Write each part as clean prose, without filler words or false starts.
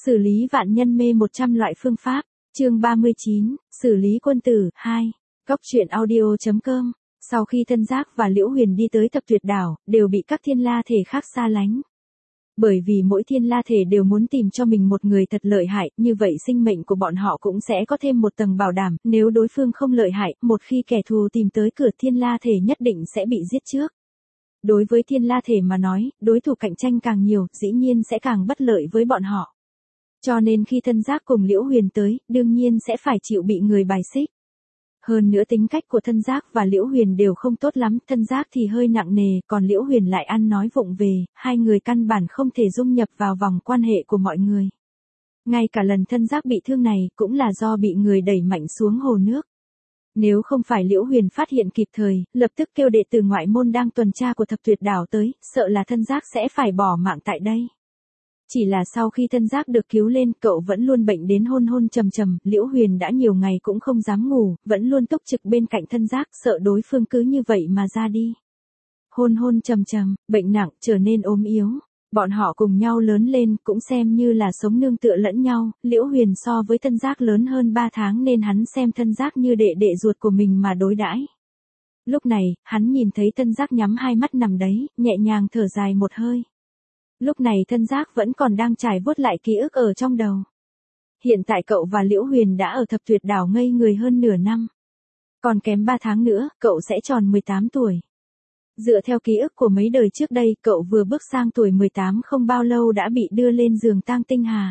Xử lý vạn nhân mê 100 loại phương pháp, chương 39, xử lý quân tử, 2. Góc truyện audio.com. Sau khi Thân Giác và Liễu Huyền đi tới Thập Tuyệt Đảo, đều bị các thiên la thể khác xa lánh. Bởi vì mỗi thiên la thể đều muốn tìm cho mình một người thật lợi hại, như vậy sinh mệnh của bọn họ cũng sẽ có thêm một tầng bảo đảm, nếu đối phương không lợi hại, một khi kẻ thù tìm tới cửa thiên la thể nhất định sẽ bị giết trước. Đối với thiên la thể mà nói, đối thủ cạnh tranh càng nhiều, dĩ nhiên sẽ càng bất lợi với bọn họ. Cho nên khi Thân Giác cùng Liễu Huyền tới, đương nhiên sẽ phải chịu bị người bài xích. Hơn nữa tính cách của Thân Giác và Liễu Huyền đều không tốt lắm, Thân Giác thì hơi nặng nề, còn Liễu Huyền lại ăn nói vụng về, hai người căn bản không thể dung nhập vào vòng quan hệ của mọi người. Ngay cả lần Thân Giác bị thương này cũng là do bị người đẩy mạnh xuống hồ nước. Nếu không phải Liễu Huyền phát hiện kịp thời, lập tức kêu đệ tử ngoại môn đang tuần tra của Thập Tuyệt Đảo tới, sợ là Thân Giác sẽ phải bỏ mạng tại đây. Chỉ là sau khi Thân Giác được cứu lên, cậu vẫn luôn bệnh đến hôn hôn trầm trầm, Liễu Huyền đã nhiều ngày cũng không dám ngủ, vẫn luôn túc trực bên cạnh Thân Giác, sợ đối phương cứ như vậy mà ra đi. Hôn hôn trầm trầm, bệnh nặng, trở nên ốm yếu. Bọn họ cùng nhau lớn lên, cũng xem như là sống nương tựa lẫn nhau, Liễu Huyền so với Thân Giác lớn hơn 3 tháng nên hắn xem Thân Giác như đệ đệ ruột của mình mà đối đãi. Lúc này, hắn nhìn thấy Thân Giác nhắm hai mắt nằm đấy, nhẹ nhàng thở dài một hơi. Lúc này Thân Giác vẫn còn đang trải vuốt lại ký ức ở trong đầu. Hiện tại cậu và Liễu Huyền đã ở Thập Tuyệt Đảo ngây người hơn nửa năm. Còn kém 3 tháng nữa, cậu sẽ tròn 18 tuổi. Dựa theo ký ức của mấy đời trước đây, cậu vừa bước sang tuổi 18 không bao lâu đã bị đưa lên giường tang tinh hà.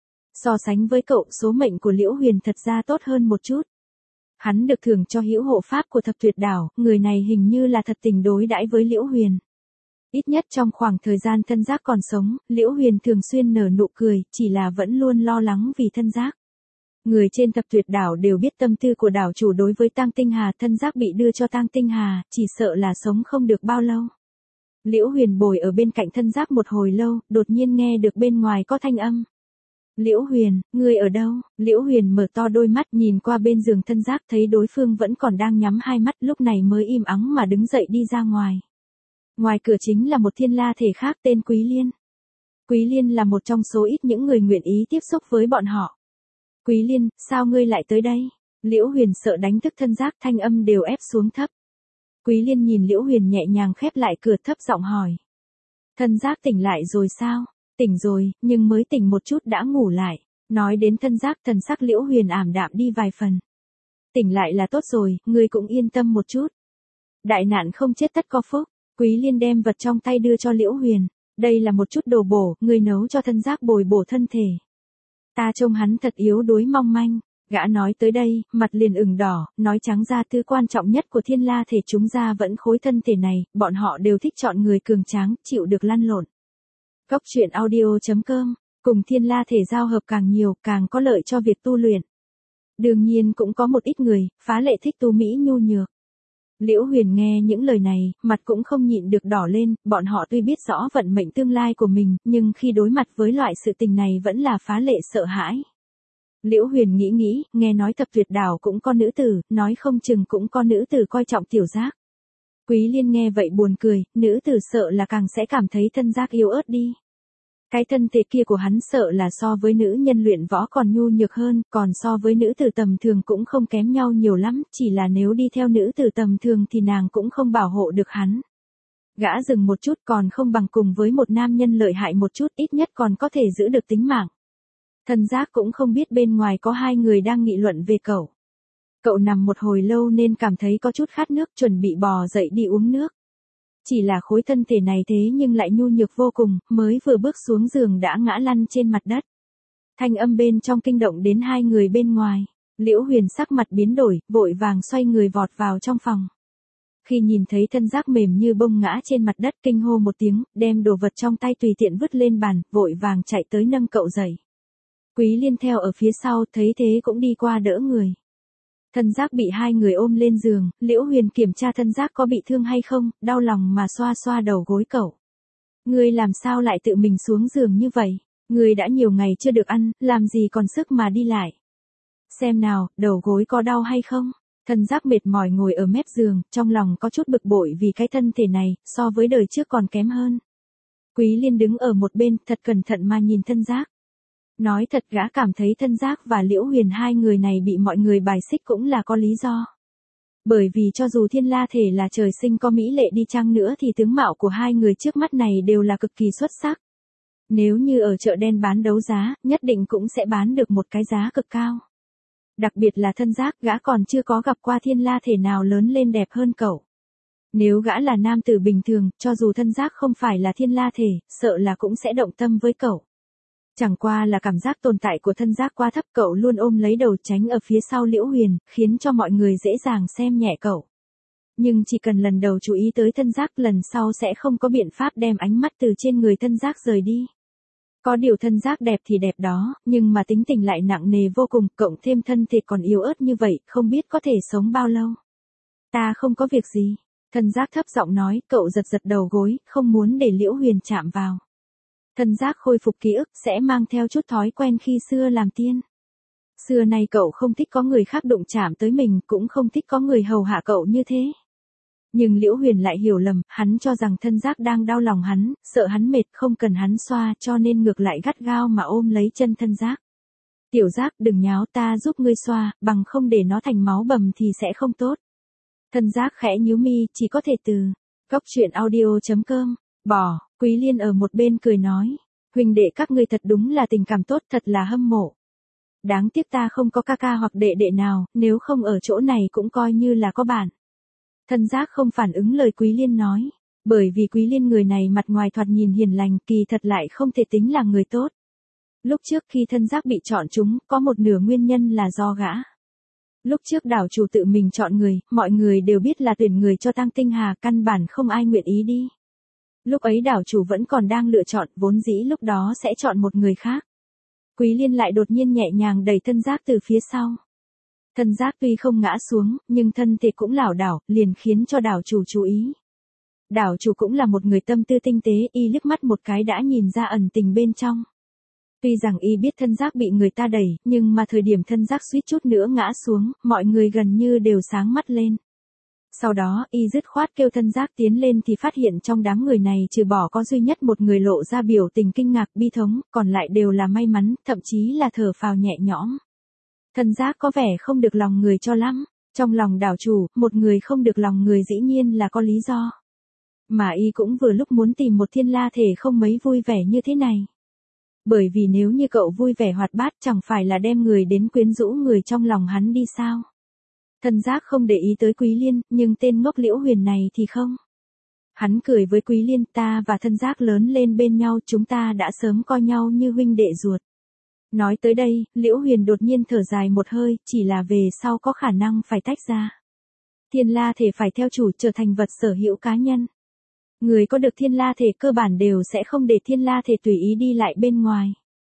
So sánh với cậu, số mệnh của Liễu Huyền thật ra tốt hơn một chút. Hắn được thưởng cho hữu hộ pháp của Thập Tuyệt Đảo, người này hình như là thật tình đối đãi với Liễu Huyền. Ít nhất trong khoảng thời gian Thân Giác còn sống, Liễu Huyền thường xuyên nở nụ cười, chỉ là vẫn luôn lo lắng vì Thân Giác. Người trên Thập Tuyệt Đảo đều biết tâm tư của đảo chủ đối với Tang Tinh Hà, Thân Giác bị đưa cho Tang Tinh Hà, chỉ sợ là sống không được bao lâu. Liễu Huyền bồi ở bên cạnh Thân Giác một hồi lâu, đột nhiên nghe được bên ngoài có thanh âm. Liễu Huyền, ngươi ở đâu? Liễu Huyền mở to đôi mắt nhìn qua bên giường Thân Giác, thấy đối phương vẫn còn đang nhắm hai mắt, lúc này mới im ắng mà đứng dậy đi ra ngoài. Ngoài cửa chính là một thiên la thể khác tên Quý Liên. Quý Liên là một trong số ít những người nguyện ý tiếp xúc với bọn họ. Quý Liên, sao ngươi lại tới đây? Liễu Huyền sợ đánh thức Thân Giác, thanh âm đều ép xuống thấp. Quý Liên nhìn Liễu Huyền nhẹ nhàng khép lại cửa, thấp giọng hỏi. Thân Giác tỉnh lại rồi sao? Tỉnh rồi, nhưng mới tỉnh một chút đã ngủ lại. Nói đến Thân Giác, thần sắc Liễu Huyền ảm đạm đi vài phần. Tỉnh lại là tốt rồi, ngươi cũng yên tâm một chút. Đại nạn không chết tất có phúc. Quý Liên đem vật trong tay đưa cho Liễu Huyền. Đây là một chút đồ bổ, ngươi nấu cho Thân Giác bồi bổ thân thể. Ta trông hắn thật yếu đuối mong manh. Gã nói tới đây, mặt liền ửng đỏ, nói trắng ra thứ quan trọng nhất của thiên la thể chúng ra vẫn khối thân thể này, bọn họ đều thích chọn người cường tráng, chịu được lăn lộn. Góc truyện audio.com, cùng thiên la thể giao hợp càng nhiều, càng có lợi cho việc tu luyện. Đương nhiên cũng có một ít người, phá lệ thích tu mỹ nhu nhược. Liễu Huyền nghe những lời này, mặt cũng không nhịn được đỏ lên, bọn họ tuy biết rõ vận mệnh tương lai của mình, nhưng khi đối mặt với loại sự tình này vẫn là phá lệ sợ hãi. Liễu Huyền nghĩ, nghe nói Thập Tuyệt Đảo cũng có nữ tử, nói không chừng cũng có nữ tử coi trọng Tiểu Giác. Quý Liên nghe vậy buồn cười, nữ tử sợ là càng sẽ cảm thấy Thân Giác yếu ớt đi. Cái thân thể kia của hắn sợ là so với nữ nhân luyện võ còn nhu nhược hơn, còn so với nữ tử tầm thường cũng không kém nhau nhiều lắm, chỉ là nếu đi theo nữ tử tầm thường thì nàng cũng không bảo hộ được hắn. Gã dừng một chút, còn không bằng cùng với một nam nhân lợi hại một chút, ít nhất còn có thể giữ được tính mạng. Thân Giác cũng không biết bên ngoài có hai người đang nghị luận về cậu. Cậu nằm một hồi lâu nên cảm thấy có chút khát nước, chuẩn bị bò dậy đi uống nước. Chỉ là khối thân thể này thế nhưng lại nhu nhược vô cùng, mới vừa bước xuống giường đã ngã lăn trên mặt đất. Thanh âm bên trong kinh động đến hai người bên ngoài. Liễu Huyền sắc mặt biến đổi, vội vàng xoay người vọt vào trong phòng. Khi nhìn thấy Thân Giác mềm như bông ngã trên mặt đất, kinh hô một tiếng, đem đồ vật trong tay tùy tiện vứt lên bàn, vội vàng chạy tới nâng cậu dậy. Quý Liên theo ở phía sau, thấy thế cũng đi qua đỡ người. Thân Giác bị hai người ôm lên giường, Liễu Huyền kiểm tra Thân Giác có bị thương hay không, đau lòng mà xoa xoa đầu gối cậu. Ngươi làm sao lại tự mình xuống giường như vậy? Ngươi đã nhiều ngày chưa được ăn, làm gì còn sức mà đi lại? Xem nào, đầu gối có đau hay không? Thân Giác mệt mỏi ngồi ở mép giường, trong lòng có chút bực bội vì cái thân thể này, so với đời trước còn kém hơn. Quý Liên đứng ở một bên, thật cẩn thận mà nhìn Thân Giác. Nói thật gã cảm thấy Thân Giác và Liễu Huyền hai người này bị mọi người bài xích cũng là có lý do. Bởi vì cho dù Thiên La Thể là trời sinh có mỹ lệ đi chăng nữa thì tướng mạo của hai người trước mắt này đều là cực kỳ xuất sắc. Nếu như ở chợ đen bán đấu giá, nhất định cũng sẽ bán được một cái giá cực cao. Đặc biệt là Thân Giác, gã còn chưa có gặp qua Thiên La Thể nào lớn lên đẹp hơn cậu. Nếu gã là nam tử bình thường, cho dù Thân Giác không phải là Thiên La Thể, sợ là cũng sẽ động tâm với cậu. Chẳng qua là cảm giác tồn tại của Thân Giác quá thấp, cậu luôn ôm lấy đầu tránh ở phía sau Liễu Huyền, khiến cho mọi người dễ dàng xem nhẹ cậu. Nhưng chỉ cần lần đầu chú ý tới Thân Giác, lần sau sẽ không có biện pháp đem ánh mắt từ trên người Thân Giác rời đi. Có điều Thân Giác đẹp thì đẹp đó, nhưng mà tính tình lại nặng nề vô cùng, cộng thêm thân thể còn yếu ớt như vậy, không biết có thể sống bao lâu. Ta không có việc gì. Thân Giác thấp giọng nói, cậu giật giật đầu gối, không muốn để Liễu Huyền chạm vào. Thân Giác khôi phục ký ức, sẽ mang theo chút thói quen khi xưa làm tiên. Xưa nay cậu không thích có người khác đụng chạm tới mình, cũng không thích có người hầu hạ cậu như thế. Nhưng Liễu Huyền lại hiểu lầm, hắn cho rằng Thân Giác đang đau lòng hắn, sợ hắn mệt không cần hắn xoa, cho nên ngược lại gắt gao mà ôm lấy chân Thân Giác. Tiểu Giác, đừng nháo, ta giúp ngươi xoa, bằng không để nó thành máu bầm thì sẽ không tốt. Thân Giác khẽ nhíu mi, chỉ có thể từ góc truyện audio.com bỏ. Quý Liên ở một bên cười nói, huynh đệ các ngươi thật đúng là tình cảm tốt, thật là hâm mộ. Đáng tiếc ta không có ca ca hoặc đệ đệ nào, nếu không ở chỗ này cũng coi như là có bạn. Thân Giác không phản ứng lời Quý Liên nói, bởi vì Quý Liên người này mặt ngoài thoạt nhìn hiền lành, kỳ thật lại không thể tính là người tốt. Lúc trước khi Thân Giác bị chọn chúng, có một nửa nguyên nhân là do gã. Lúc trước đảo chủ tự mình chọn người, mọi người đều biết là tuyển người cho Tang Tinh Hà, căn bản không ai nguyện ý đi. Lúc ấy đảo chủ vẫn còn đang lựa chọn, vốn dĩ lúc đó sẽ chọn một người khác. Quý Liên lại đột nhiên nhẹ nhàng đẩy Thân Giác từ phía sau. Thân Giác tuy không ngã xuống, nhưng thân thể cũng lảo đảo, liền khiến cho đảo chủ chú ý. Đảo chủ cũng là một người tâm tư tinh tế, y liếc mắt một cái đã nhìn ra ẩn tình bên trong. Tuy rằng y biết Thân Giác bị người ta đẩy, nhưng mà thời điểm Thân Giác suýt chút nữa ngã xuống, mọi người gần như đều sáng mắt lên. Sau đó, y dứt khoát kêu Thân Giác tiến lên thì phát hiện trong đám người này trừ bỏ có duy nhất một người lộ ra biểu tình kinh ngạc bi thống, còn lại đều là may mắn, thậm chí là thở phào nhẹ nhõm. Thân Giác có vẻ không được lòng người cho lắm. Trong lòng đảo chủ, một người không được lòng người dĩ nhiên là có lý do. Mà y cũng vừa lúc muốn tìm một Thiên La Thể không mấy vui vẻ như thế này. Bởi vì nếu như cậu vui vẻ hoạt bát chẳng phải là đem người đến quyến rũ người trong lòng hắn đi sao. Thân Giác không để ý tới Quý Liên, nhưng tên ngốc Liễu Huyền này thì không. Hắn cười với Quý Liên, ta và Thân Giác lớn lên bên nhau, chúng ta đã sớm coi nhau như huynh đệ ruột. Nói tới đây, Liễu Huyền đột nhiên thở dài một hơi, chỉ là về sau có khả năng phải tách ra. Thiên La Thể phải theo chủ, trở thành vật sở hữu cá nhân. Người có được Thiên La Thể cơ bản đều sẽ không để Thiên La Thể tùy ý đi lại bên ngoài.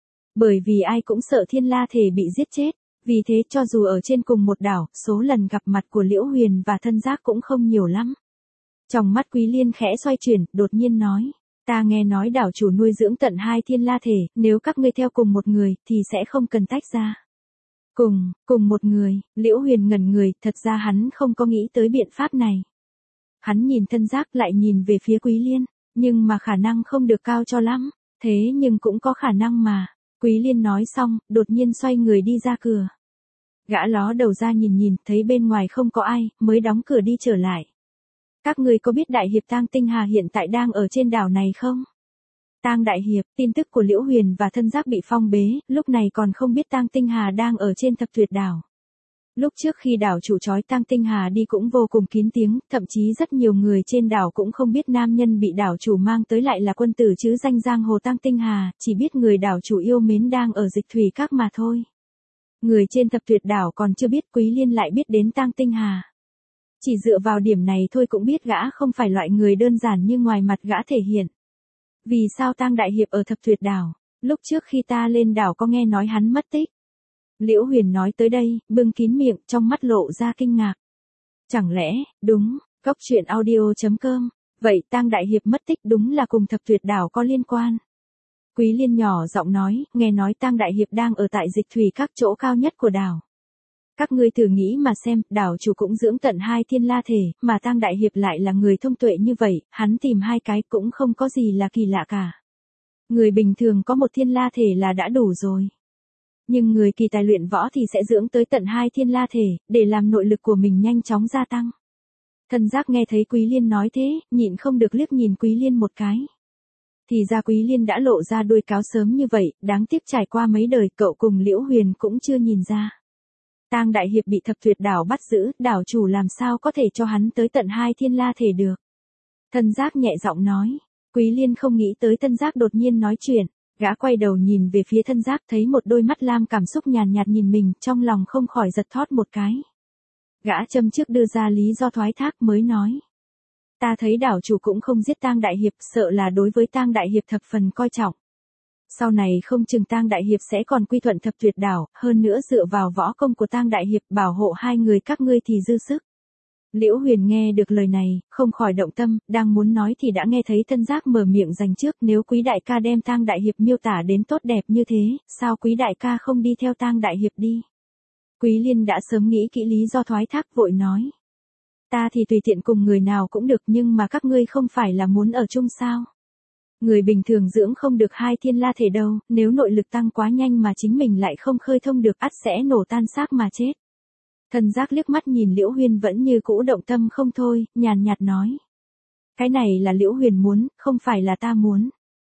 Bởi vì ai cũng sợ Thiên La Thể bị giết chết, vì thế cho dù ở trên cùng một đảo, số lần gặp mặt của Liễu Huyền và Thân Giác cũng không nhiều lắm. Trong mắt Quý Liên khẽ xoay chuyển, đột nhiên nói, ta nghe nói đảo chủ nuôi dưỡng tận 2 Thiên La Thể, nếu các ngươi theo cùng một người, thì sẽ không cần tách ra. Cùng một người, Liễu Huyền ngẩn người, thật ra hắn không có nghĩ tới biện pháp này. Hắn nhìn Thân Giác lại nhìn về phía Quý Liên, nhưng mà khả năng không được cao cho lắm, thế nhưng cũng có khả năng mà. Quý Liên nói xong, đột nhiên xoay người đi ra cửa. Gã ló đầu ra nhìn, thấy bên ngoài không có ai, mới đóng cửa đi trở lại. Các người có biết Đại Hiệp Tang Tinh Hà hiện tại đang ở trên đảo này không? Tang Đại Hiệp, tin tức của Liễu Huyền và Thân Giác bị phong bế, lúc này còn không biết Tang Tinh Hà đang ở trên Thập Tuyệt Đảo. Lúc trước khi đảo chủ trói Tang Tinh Hà đi cũng vô cùng kín tiếng, thậm chí rất nhiều người trên đảo cũng không biết nam nhân bị đảo chủ mang tới lại là quân tử chứ danh giang hồ Tang Tinh Hà, chỉ biết người đảo chủ yêu mến đang ở Dịch Thủy Các mà thôi. Người trên Thập Tuyệt Đảo còn chưa biết Quý Liên lại biết đến Tang Tinh Hà. Chỉ dựa vào điểm này thôi cũng biết gã không phải loại người đơn giản như ngoài mặt gã thể hiện. Vì sao Tang Đại Hiệp ở Thập Tuyệt Đảo? Lúc trước khi ta lên đảo có nghe nói hắn mất tích. Liễu Huyền nói tới đây, bưng kín miệng, trong mắt lộ ra kinh ngạc. Chẳng lẽ, đúng, góc truyện audio.com, vậy Tang Đại Hiệp mất tích đúng là cùng Thập Tuyệt Đảo có liên quan. Quý Liên nhỏ giọng nói, nghe nói Tang Đại Hiệp đang ở tại Dịch Thủy Các chỗ cao nhất của đảo. Các ngươi thử nghĩ mà xem, đảo chủ cũng dưỡng tận 2 Thiên La Thể, mà Tang Đại Hiệp lại là người thông tuệ như vậy, hắn tìm 2 cái cũng không có gì là kỳ lạ cả. Người bình thường có một thiên la thể là đã đủ rồi. Nhưng người kỳ tài luyện võ thì sẽ dưỡng tới tận 2 thiên la thể, để làm nội lực của mình nhanh chóng gia tăng. Thân giác nghe thấy Quý Liên nói thế, nhịn không được liếc nhìn Quý Liên một cái. Thì ra Quý Liên đã lộ ra đuôi cáo sớm như vậy, đáng tiếc trải qua mấy đời cậu cùng Liễu Huyền cũng chưa nhìn ra. Tang Đại Hiệp bị Thập Tuyệt Đảo bắt giữ, đảo chủ làm sao có thể cho hắn tới tận 2 thiên la thể được. Thân giác nhẹ giọng nói. Quý Liên không nghĩ tới Thân giác đột nhiên nói chuyện. Gã quay đầu nhìn về phía Thân giác, thấy một đôi mắt lam cảm xúc nhàn nhạt nhìn mình, trong lòng không khỏi giật thót một cái. Gã châm trước đưa ra lý do thoái thác mới nói. Ta thấy đảo chủ cũng không giết Tang Đại Hiệp, sợ là đối với Tang Đại Hiệp thập phần coi trọng. Sau này không chừng Tang Đại Hiệp sẽ còn quy thuận Thập Tuyệt Đảo, hơn nữa dựa vào võ công của Tang Đại Hiệp bảo hộ hai người các ngươi thì dư sức. Liễu Huyền nghe được lời này, không khỏi động tâm, đang muốn nói thì đã nghe thấy Thân giác mở miệng giành trước, nếu Quý đại ca đem Tang Đại Hiệp miêu tả đến tốt đẹp như thế, sao Quý đại ca không đi theo Tang Đại Hiệp đi? Quý Liên đã sớm nghĩ kỹ lý do thoái thác vội nói. Ta thì tùy tiện cùng người nào cũng được, nhưng mà các ngươi không phải là muốn ở chung sao? Người bình thường dưỡng không được 2 thiên la thể đâu, nếu nội lực tăng quá nhanh mà chính mình lại không khơi thông được ắt sẽ nổ tan xác mà chết. Thân giác liếc mắt nhìn Liễu Huyền vẫn như cũ động tâm không thôi, nhàn nhạt nói. Cái này là Liễu Huyền muốn, không phải là ta muốn.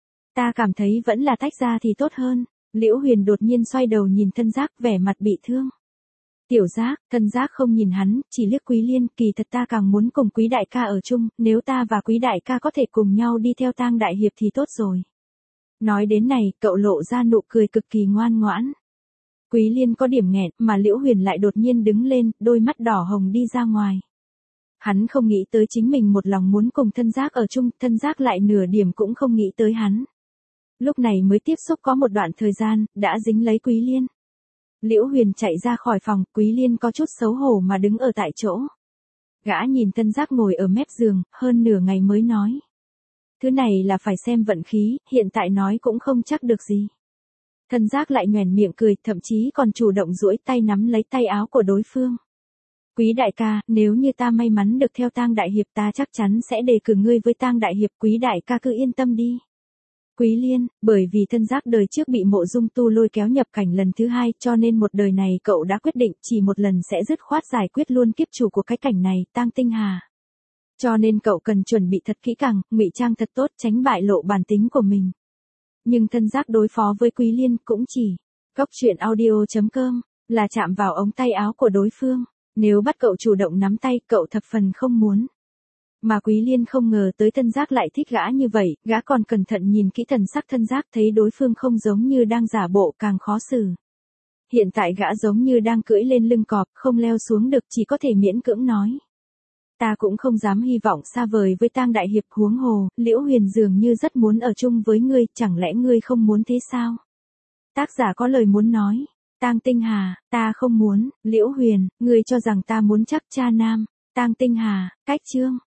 Ta cảm thấy vẫn là tách ra thì tốt hơn. Liễu Huyền đột nhiên xoay đầu nhìn Thân giác vẻ mặt bị thương. Tiểu giác, Thân giác không nhìn hắn, chỉ liếc Quý Liên, kỳ thật ta càng muốn cùng Quý đại ca ở chung, nếu ta và Quý đại ca có thể cùng nhau đi theo Tang Đại Hiệp thì tốt rồi. Nói đến này, cậu lộ ra nụ cười cực kỳ ngoan ngoãn. Quý Liên có điểm nghẹn, mà Liễu Huyền lại đột nhiên đứng lên, đôi mắt đỏ hồng đi ra ngoài. Hắn không nghĩ tới chính mình một lòng muốn cùng Thân giác ở chung, Thân giác lại nửa điểm cũng không nghĩ tới hắn. Lúc này mới tiếp xúc có một đoạn thời gian, đã dính lấy Quý Liên. Liễu Huyền chạy ra khỏi phòng, Quý Liên có chút xấu hổ mà đứng ở tại chỗ. Gã nhìn Thân giác ngồi ở mép giường, hơn nửa ngày mới nói. Thứ này là phải xem vận khí, hiện tại nói cũng không chắc được gì. Thân giác lại nhoẻn miệng cười, thậm chí còn chủ động duỗi tay nắm lấy tay áo của đối phương. Quý đại ca, nếu như ta may mắn được theo Tang Đại Hiệp ta chắc chắn sẽ đề cử ngươi với Tang Đại Hiệp, Quý đại ca cứ yên tâm đi. Quý Liên, bởi vì Thân giác đời trước bị Mộ Dung Tu lôi kéo nhập cảnh lần thứ 2 cho nên một đời này cậu đã quyết định chỉ một lần sẽ dứt khoát giải quyết luôn kiếp chủ của cái cảnh này, Tang Tinh Hà. Cho nên cậu cần chuẩn bị thật kỹ càng, ngụy trang thật tốt tránh bại lộ bản tính của mình. Nhưng Thân giác đối phó với Quý Liên cũng chỉ, goctruyện.audio.com, là chạm vào ống tay áo của đối phương. Nếu bắt cậu chủ động nắm tay, cậu thập phần không muốn. Mà Quý Liên không ngờ tới Thân giác lại thích gã như vậy, gã còn cẩn thận nhìn kỹ thần sắc Thân giác thấy đối phương không giống như đang giả bộ càng khó xử. Hiện tại gã giống như đang cưỡi lên lưng cọp, không leo xuống được chỉ có thể miễn cưỡng nói. Ta cũng không dám hy vọng xa vời với Tang Đại Hiệp, huống hồ, Liễu Huyền dường như rất muốn ở chung với ngươi, chẳng lẽ ngươi không muốn thế sao? Tác giả có lời muốn nói. Tang Tinh Hà, ta không muốn. Liễu Huyền, ngươi cho rằng ta muốn chắc cha nam. Tang Tinh Hà, cách chương.